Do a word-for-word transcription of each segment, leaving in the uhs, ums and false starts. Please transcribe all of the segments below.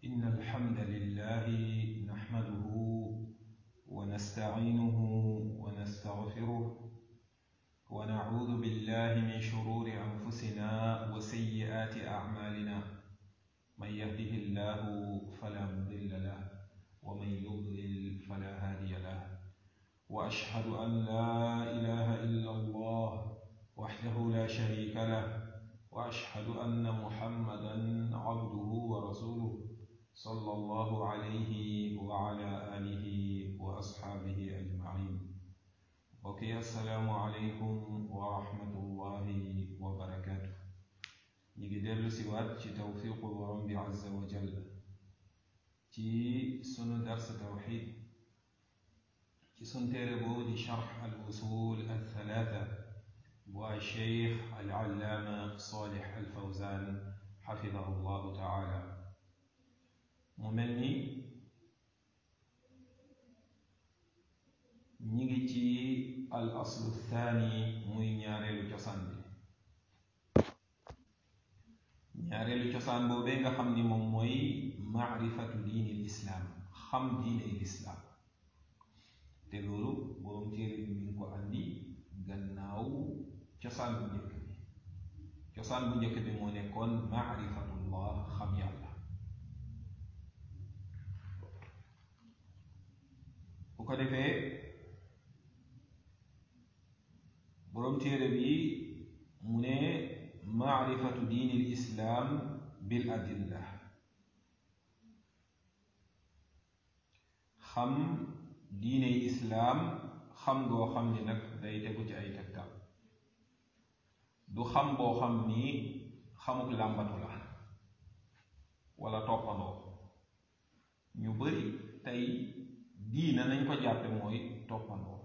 إن الحمد لله نحمده ونستعينه ونستغفره ونعوذ بالله من شرور أنفسنا وسيئات أعمالنا من يهده الله فلا مضل له ومن يضلل فلا هادي له وأشهد أن لا إله إلا الله وحده لا شريك له وأشهد أن محمدا عبده ورسوله صلى الله عليه وعلى آله وأصحابه أجمعين. وكي السلام عليكم ورحمة الله وبركاته. نجدل سوات توفيق الرب عز وجل في سنة درس توحيد في سنة ربود شرح الأصول الثلاثة والشيخ العلامة صالح الفوزان حفظه الله تعالى. مملني نيجي الأصل الثاني موي ñaareelu cosaan bi ñaareelu cosaan boobee nga xam ni moom mooy maarifatu diini lislaam xam diine lislaam te loolu boroom téere bi mi ngi ko andi gannaaw cosaan bu njëkk bi cosaan bu njëkk bi moo nekkoon maarifatullah xam yàlla. bu ko defee boroom téere bi mu ne maarifatu diini lislaam bil adilla xam diine islaam xam ngoo xam ni nag day tegu ci ay tegtal du xam boo xam ni xamuk làmbatu la wala toppandoo. ñu bari tey diina nañ ko jàppe mooy toppandoo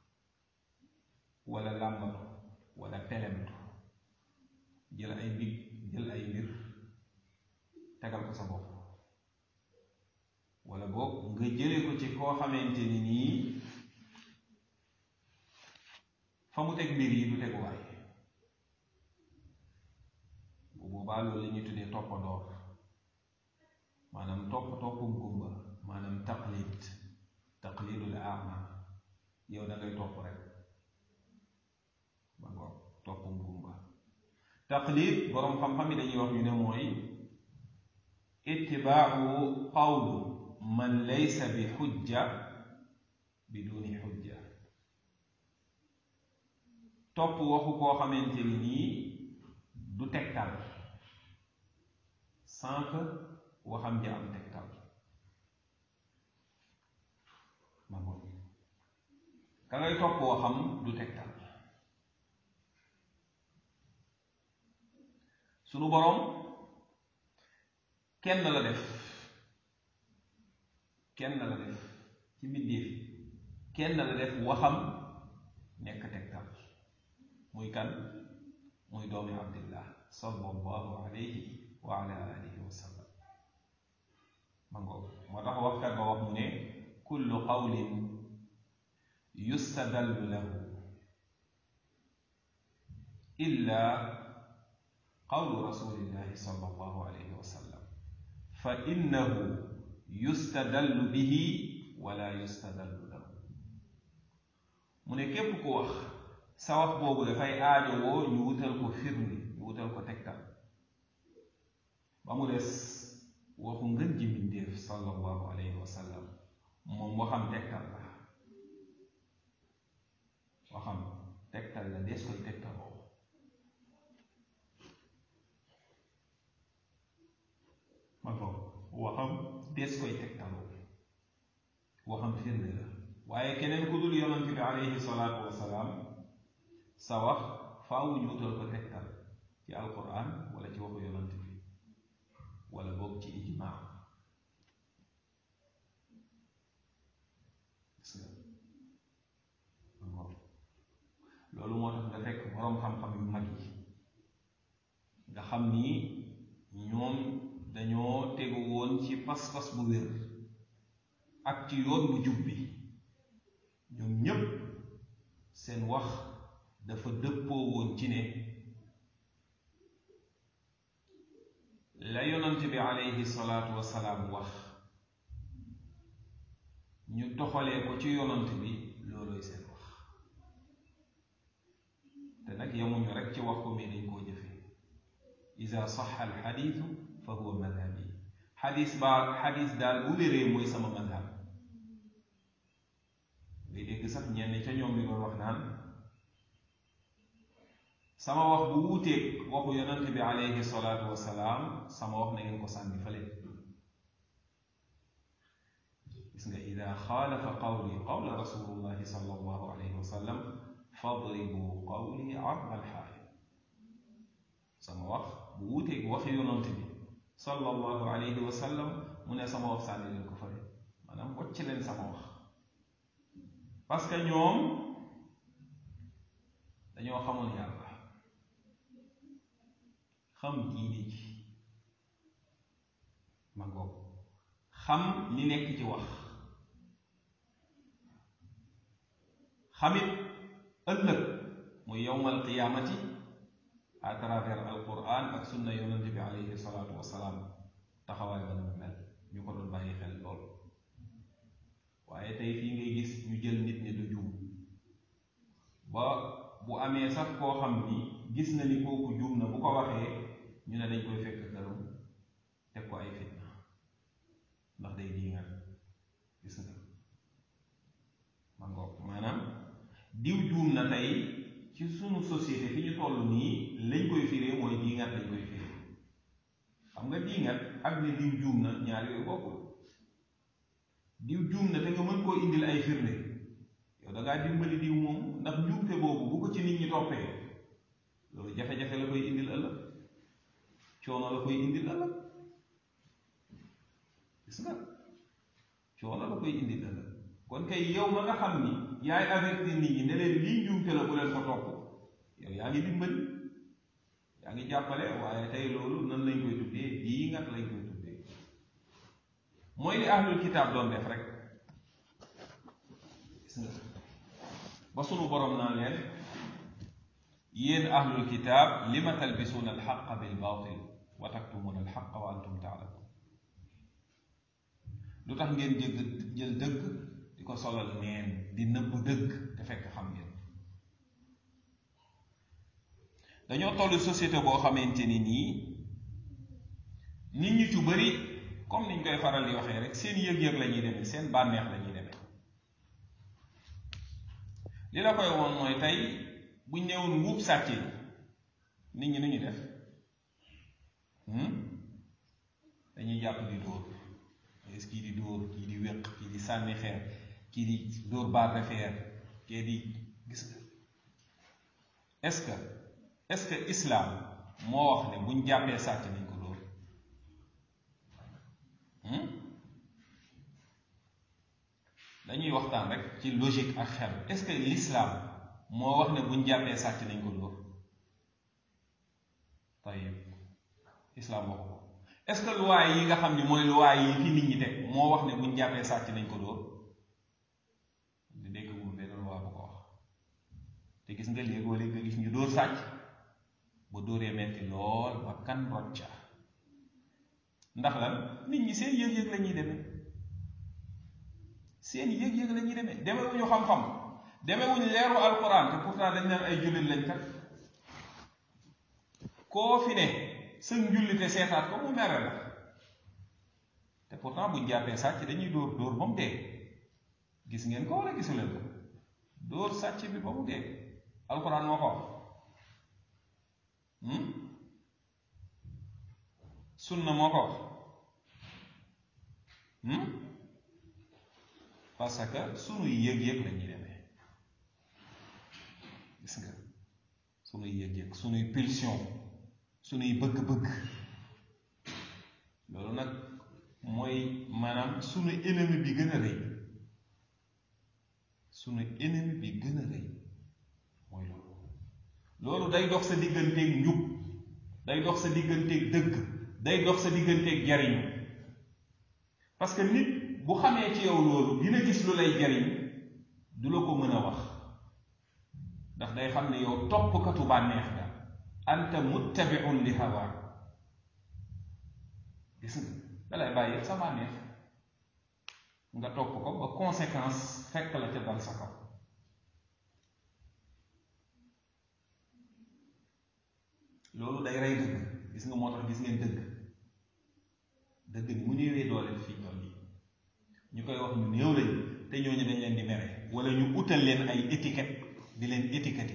wala làmbatu wala telemtu jël ay big jël ay mbir tegal ko sa bopp wala boog nga jële ko ci koo xamante ni nii fa mu teg mbir yi du teguwaay. bu boobaa loolu la ñuy tuddee toppandoor maanaam topp toppum gumba maanaam taqlid taqlidul a'ma yow da ngay topp rek ba ngoog toppum gumba. taqlid boroom xam-xam yi dañuy wax ñu ne mooy ittibaau qawlu man laysa bi xujja biduni xujja topp waxu koo xamante ni nii du tegtal sans que waxam ja am tegtal. ma ngoog ka ngay topp waxam du tegtal. sunu boroom kenn la def kenn la def ci mbindéef kenn la def waxam nekk tegtal muy kan muy doomi abdillah sallallahu alayhi wa ala alihi wa sallam. ma ngoog moo tax waxkat ba wax mu ne kullu qawlin yustadallu lahu illa qawlu rasulillahi sallallahu alayhi wa sallam fa innahu yustadallu bihi wala yustadallu lahu. mu ne képp ku wax sa wax boobu dafay aajo woo ñu wutal ko firnde ñu wutal ko tegtal ba mu des waxu ngën ji mbindéef sallallahu alayhi wa sallam moom waxam tegtal la waxam tegtal la des koy tegtaloo. ma ko waxam des koy tegtaloo waxam firnde la waaye keneen ku dul yonent bi alayhi salaatu wasalaam sa wax faaw ñu wutal ko tegtal ci alquran wala ci waxu yonent bi wala boog ci ijmaa. loolu moo tax nga fekk boroom xam-xam yu mag yi nga xam ni ñoom dañoo tegu woon ci pas-pas bu wér ak ci yoon bu jub bi ñoom ñépp seen wax dafa dëppoo woon ci ne la yonant bi alayhi salaatu wasalaam wax ñu doxalee ko ci yonant bi loolooy seen wax te nag yemuñu rek ci wax ko mais dañ koo jëfee ida saxa al xadiisu fa huwa madhabi xadis baa xadis daal bu wéree mooy sama madhab ngay dégg sax ñenn ca ñoom bi doon wax naan sama wax bu wuuteeg waxu yonante bi alayhi salaatu wasalaam sama wax na ngeen ko sànni fële gis nga ida xaalafa qawli qawla rasulullahi sallallahu alayhi wa sallam fadribu qawli arda alxaayib sama wax bu wuuteeg waxi yonante bi sallallahu alayhi wa sallam mu ne sama wax sànni leen ko fële maanaam wacc leen sama wax parce que ñoom dañoo xamoon yàlla xam diine ji ma ngoog xam li nekk ci wax xamit ëllëg muy yowmal qiyaamati à travers alquran ak sunna yonent bi alayhi salaatu wasalaam taxawaay ba mu mel ñu ko doon bàyyi xel lool waaye tey fii ngay gis ñu jël nit ñi du juum ba bu amee sax koo xam ni gis na ni kooku juum na bu ko waxee ñu ne dañ koy fekk këram teg ko ay fitna ndax day diingal gis nga ma ngoog maanaam diw juum na tey ci sunu société fi ñu toll nii lañ koy firee mooy diingat lañ koy firee xam nga diingat ak ne diw juum na ñaar yooyu bokkul diw juum na te nga mën koo indil ay firnde yow da ngaa dimbali diw moom ndax njuumte boobu bu ko ci nit ñi toppee loolu jafe-jafe la koy indil ëllëg coono la koy indil ëllëg gis nga coono la koy indil ëllëg kon kay yow ma nga xam ni yaay avertir nit ñi ne leen lii njuumte la bu leen ko topp yow yaa ngi dimbali yaa ngi jàppale waaye tey loolu nan lañ koy tuddee dii ngat lañ koy tuddee mooy li ahlul kitaab doon def rek gis nga ba sunu borom naan leen yéen ahlul kitaab lima talbisuuna alxaqa bilbaatil wa taktumuuna alxaqa wa antum taalamuun lu tax ngeen jëgg jël dëgg di ko solal neen di nëbb dëgg te fekk xam ngeen dañoo tollu société boo xamante ni nii nit ñi ci bari comme niñ koy faral di waxee rek seen yëg-yëg la ñuy demee seen bànneex la ñuy demee li la koy woon mooy tey buñ newoon nguub sàcc yi nit ñi nu ñu def dañuy jàpp di dóor est kii di dóor kii di wéq kii di sànni xeer kii di dóor barre de fer kii di gis nga est-ce que est-ce que islam moo wax ne buñ jàppee sàcc nañ ko dóor dañuy waxtaan rek ci logique ak xel est-ce que l'islam moo wax ne buñ jàppee sàcc nañ ko dóor tayib islam waxu ko est-ce que loi yi nga xam ni mooy loi yi fi nit ñi teg moo wax ne buñ jàppee sàcc nañ ko dóor di dégg mu benn loi bu ko wax te gis nga léegi wala nga gis ñu dóor sàcc ba dóoree metti lool ba kan rocca ndax lan nit ñi seen yëg-yëg la ñuy demee seen yëg-yëg la ñuy demee demewuñu xam-xam demewuñu leeru alquran te pourtant dañ naan ay jullit lañ kat koo fi ne sa njullite seetaat ko mu mere la te pourtant buñ jàppee sàcc dañuy dóor dóor ba mu dee gis ngeen ko wala gisu leen ko dóor sàcc bi ba mu dee alquran moo ko wax sunna moo ko wax parce que sunuy yëg-yëg la ñuy demee gis nga sunuy yëg-yëg sunuy pulsion sunuy bëgg-bëgg loolu nag mooy maanaam sunu ennemi bi gën a rëy sunu ennemi bi gën a rëy mooy loolu loolu day dox sa digganteeg njub day dox sa digganteeg dëgg day dox sa digganteeg jariñu parce que nit bu xamee ci yow loolu dina gis lu lay jariñ du la ko mën a wax ndax day xam ne yow toppkatu bànneex nga anta muttabiun li hawa gis nga da lay bàyyi sa bànneex nga topp ko ba conséquence fekk la ca dal sa kaw. loolu day rey dëgg. gis nga moo tax gis ngeen dëgg dëgg ni mu néewee doole fii toll yi ñu koy wax ñu néew lañ te ñooñu dañ leen di mere wala ñu utal leen ay étiquette di leen étiqueté.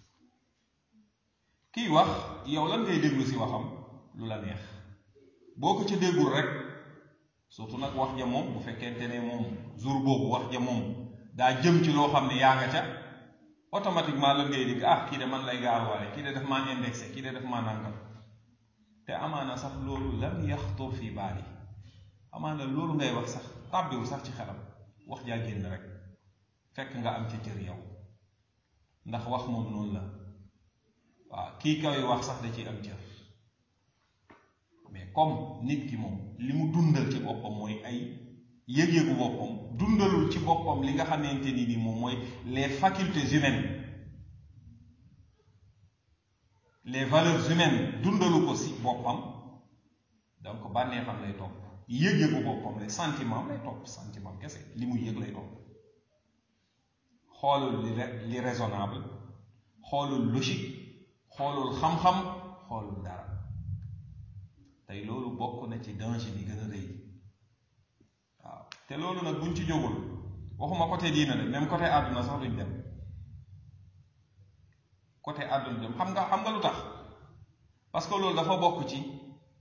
kiy wax yow lan ngay déglu si waxam lu la neex boo ko ca déggul rek surtout nag wax ja moom bu fekkente ne moom jour boobu wax ja moom daa jëm ci loo xam ne yaa nga ca automatiquement lan ngay dégg ah kii de man lay gaaruwaale kii de daf maa indexé kii de daf maa nàngam te amaana sax loolu lam yaxtur fii baali amaana loolu ngay wax sax tàbbiwul sax ci xelam wax jaa génn rek fekk nga am ca cër yow ndax wax moom noonu la waaw kii kaw wax sax da ciy am cër mais comme nit ki moom li mu dundal ci boppam mooy ay yëg-yëgu boppam dundalul ci boppam li nga xamante ni ni moom mooy les facultés humaines les valeurs humaines dundalu ko si boppam donc bànneexam lay topp yëg-yëgu boppam lay sentiment lay topp sentiment kese li muy yëg lay topp xoolul li li raisonnable xoolul logique xoolul xam-xam xoolul dara tey loolu bokk na ci danger bi gën a rëy waaw te loolu nag buñ ci jógul waxuma côté diina de même côté àdduna sax duñ dem côté àdduna dem xam nga xam nga lu tax parce que loolu dafa bokk ci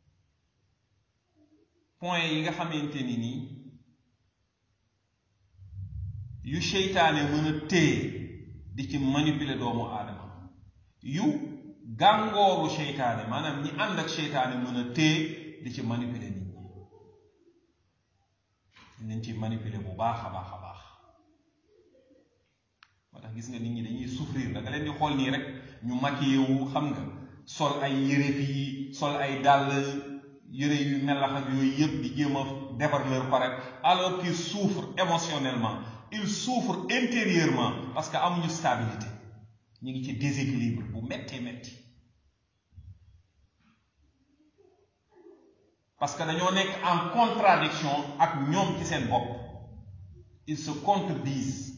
point yi nga xamante ni nii yu seytaane mën a téye di ci manipuler doomu aadama yu gàngooru seytaane maanaam ñi ànd ak seytaane mën a téye di ci manipuler nit ñi nañ ci manipuler bu baax a baax a baax moo tax gis nga nit ñi dañuy souffrir da nga leen di xool nii rek ñu maquillé wu xam nga sol ay yére fii sol ay dàll yére yu melax ak yooyu yëpp di jéem a defar leur paraître alors qu'ils souffrent émotionnellement ils souffrent intérieurement parce que amuñu stabilité ñu ngi ci déséquilibre bu métti métti parce que dañoo nekk en contradiction ak ñoom ci seen bopp ils se contredisent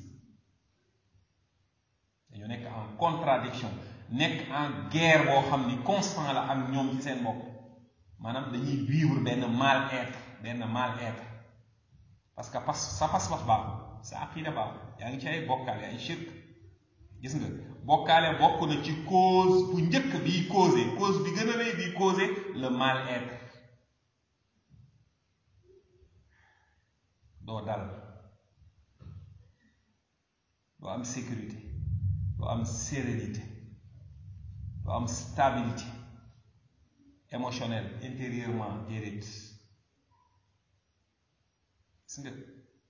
dañoo nekk en contradiction nekk en guerre boo xam ni constant la ak ñoom ci seen bopp maanaam dañuy vivre benn mal-être benn mal-être parce que pas sa pas-pas baaxul sa aqida baaxul yaa ngi ci ay bokkaale ay shirk gis nga bokkaale bokk na ci cause bu njëkk bii causé cause bi gën a rëy bii causé le mal-être doo dal doo am sécurité doo am sérénité doo am stabilité émotionnelle intérieurement déedéet gis nga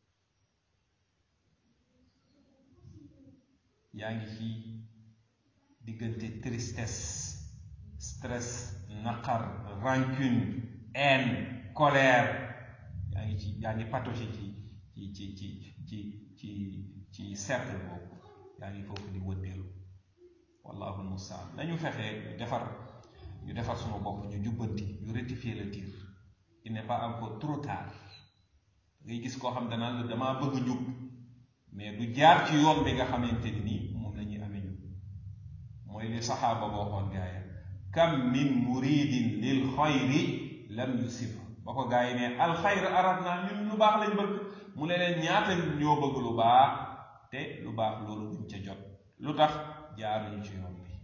yaa ngi ci diggante tristesse stress naqar rancune haine colère yaa ngi ci yaa ngi patauger ci ci ci ci ci ci cercle boobu yaa ngi foofu di wëndeelu wallahu almustaan nañu fexe defar ñu defar suma bopp ñu jubbanti ñu rectifier le tir il n'est pas encore trop tard ngay gis koo xam danaan la damaa bëgg njub mais du jaar ci yoon bi nga xamante ni nii moom la ñuy amee njub mooy li saxaaba boo xoon gaaya kam min muridin lil xayri lam yusib ba ko gaa yi ne alxayr arat naa ñun lu baax lañ bëgg mu ne leen ñaata ñoo bëgg lu baax te lu baax loolu duñ ca jot lu tax jaaruñu ci yoon bi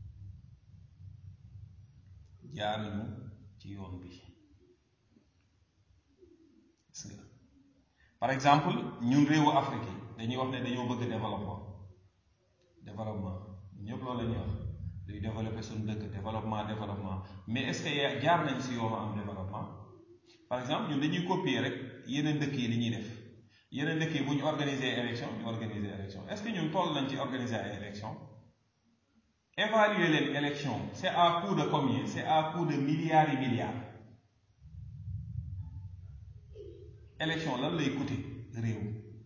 jaaruñu ci yoon bi gis nga par exemple ñun réewu Afrique yi dañuy wax ne dañoo bëgg développement développement ñëpp loolu la ñuy wax luy développer suñu dëkk développement développement mais est-ce que jaar nañ si yoonu am développement par exemple ñun dañuy copier rek yeneen dëkk yi li ñuy def yeneen dëkk yi bu ñu organiser élection ñu organiser élection est-ce que ñun toll nañ ci organiser ay élection évaluer leen élection c'est à coût de combien c'est à coût de milliards et milliards élection lan lay coûter réew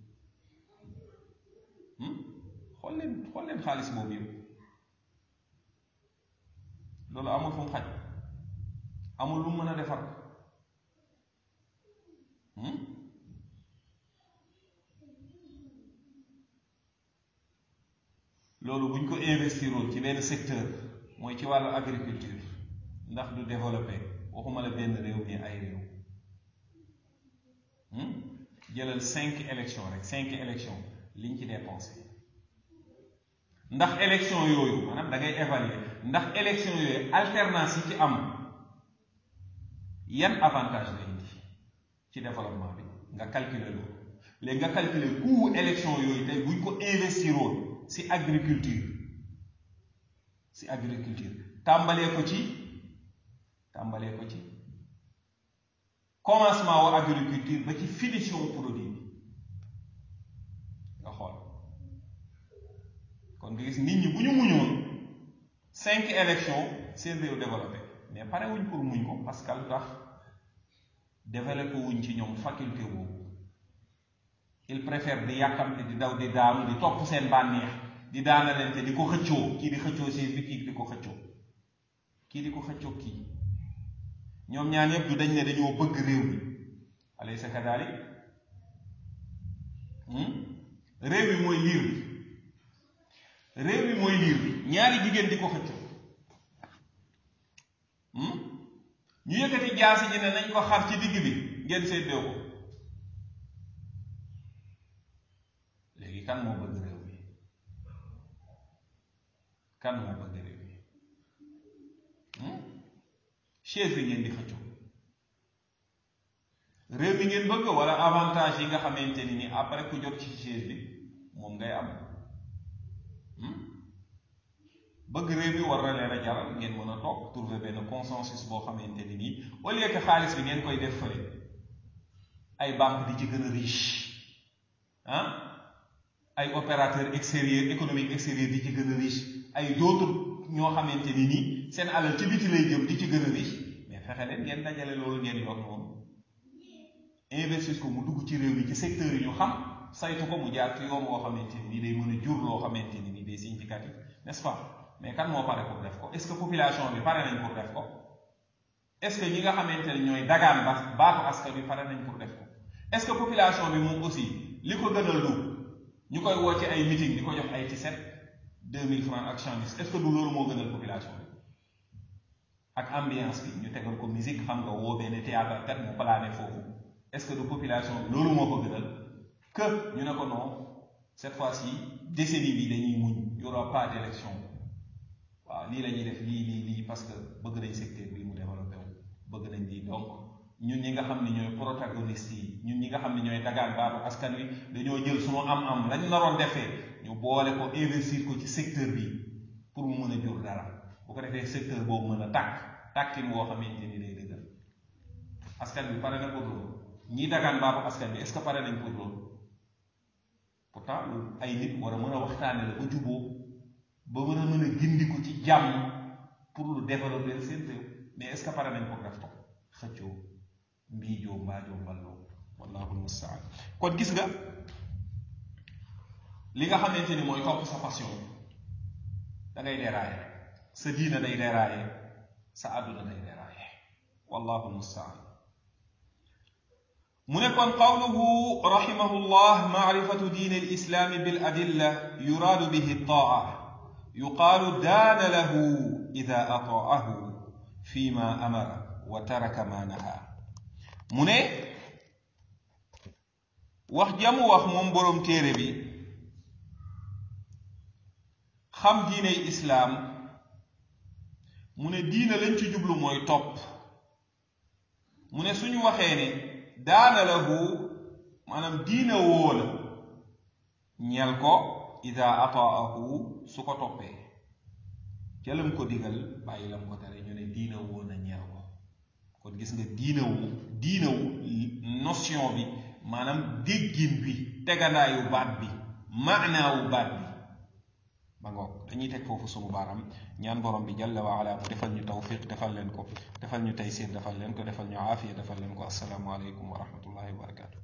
xool leen xool leen xaalis boobu yëpp loolu amul fu mu xaj amul lu mën a defar loolu buñ ko investiroon ci benn secteur mooy ci wàllu agriculture ndax du développé waxuma la benn réew mais ay réew. jëlal cinq élections rek cinq élections liñ ci dépensé ndax élection yooyu maanaam da ngay évaluer ndax élection yooyu alternance yi ci am yan avantage la indi ci développement bi nga calculer loolu léegi nga calculer coût élection yooyu tey buñ ko investiroon si agriculture si agriculture tàmbalee ko ci tàmbalee ko ci commencement wu agriculture ba ci finition produit bi nga xool kon nga gis nit ñi bu ñu muñoon cinq élections seen réew développé mais pare wuñ pour muñ ko parce que lu tax développé wuñ ci ñoom faculté boobu il préfère di yàkkamte di daw di daanu di topp seen bànneex di daanalante di ko xëccoo kii di xëccoo seen bi kii di ko xëccoo kii di ko xëccoo kii ñoom ñaar ñëpp du dañ ne dañoo bëgg réew mi alaysa kadalik réew mi mooy liir bi réew mi mooy liir bi ñaari jigéen di ko xëccoo ñu yëkkati jaasi ji ne nañ ko xar ci digg bi ngeen séddoo ko léegi kan moo bëgg réew mi kan moo bëgg réew mi chaise bi ngeen di xëccoo réew mi ngeen bëgg wala avantage yi nga xamante ni ni après ku jot ci chaise bi moom ngay am bëgg réew mi war na leen a jaral ngeen mën a toog trouver benn consensus boo xamante ni nii au lieu que xaalis bi ngeen koy def fële ay banque di ci gën a riche ah ay opérateur extérieur économique extérieur di ci gën a riche ay d'autres ñoo xamante ni nii seen alal ci biti lay jëm di ci gën a riche mais fexe leen ngeen dajale loolu ngeen yor noonu investir ko mu dugg ci réew mi ci secteur yi ñu xam saytu ko mu jaar ci yoon woo xamante ni nii day mën a jur loo xamante ni nii day significatif n'est-ce pas mais kan moo pare pour def ko est-ce que population bi pare nañ pour def ko est-ce que ñi nga xamante ne ñooy dagaan ba baatu askan bi pare nañ pour def ko est-ce que population bi moom aussi li ko gënal lu ñu koy woo ci ay meeting di ko jox ay tiset deux mille francs ak chandis est-ce que du loolu moo gënal population bi ak ambiance bi ñu tegal ko musique xam nga woo benn théâtre kat mu plané foofu est-ce que du population bi loolu moo ko gënal que ñu ne ko non cette fois-ci décennie bi dañuy muñ y aura pas d'élection waaw lii la ñuy def lii lii lii parce que bëgg nañ secteur bii mu développé wu bëgg nañ lii donc ñun ñi nga xam ne ñooy protagonistes yi ñun ñi nga xam ne ñooy dagaan baatu askan wi dañoo jël sunu am-am lañ naroon defee ñu boole ko investir ko ci secteur bi pour mu mën a jur dara bu ko defee secteur boobu mën a tàkk tàkkin woo xamante ni day dëggal askan bi pare na pour loolu ñi dagaan baatu askan bi est-ce que pare nañ pour loolu pourtant lu ay nit war a mën a waxtaane la ba juboo ba mën a mën a gindiku ci jàmm pour lu développer seen réew mais est-ce que pare nañ ko def ko xëccoo mbiijoo mbaajoo mballoo wallahu almustaan kon gis nga li nga xamante ni mooy topp sa passion da ngay déraillé sa diina day déraillé sa àdduna day déraillé wallahu almustaan mu ne kon qawluhu rahimahullah maarifatu diin alislaami bil adilla yuraadu bihi taa yuqaalu daana lahu ida ataahu fi ma amara wa taraka ma naha mu ne wax jamu wax moom boroom téere bi xam diiney islaam mu ne diina lañ ci jublu mooy topp mu ne suñu waxee ne daana lahu maanaam diina woo la ñel ko ida ataahu su ko toppee ca lam ko digal bàyyi lam ko tere ñu ne diina woo na ñeel ko kon gis nga diina wu diina wu notion bi maanaam déggin bi tegandaayu baat bi maanaawu baat bi ba ngoog dañuy teg foofu sunu baaram ñaan borom bi jalla wa ala mu defal ñu tawfiq defal leen ko defal ñu taysir defal leen ko defal ñu aafiya defal leen ko assalaamu aleykum wa rahmatullahi wa barakatu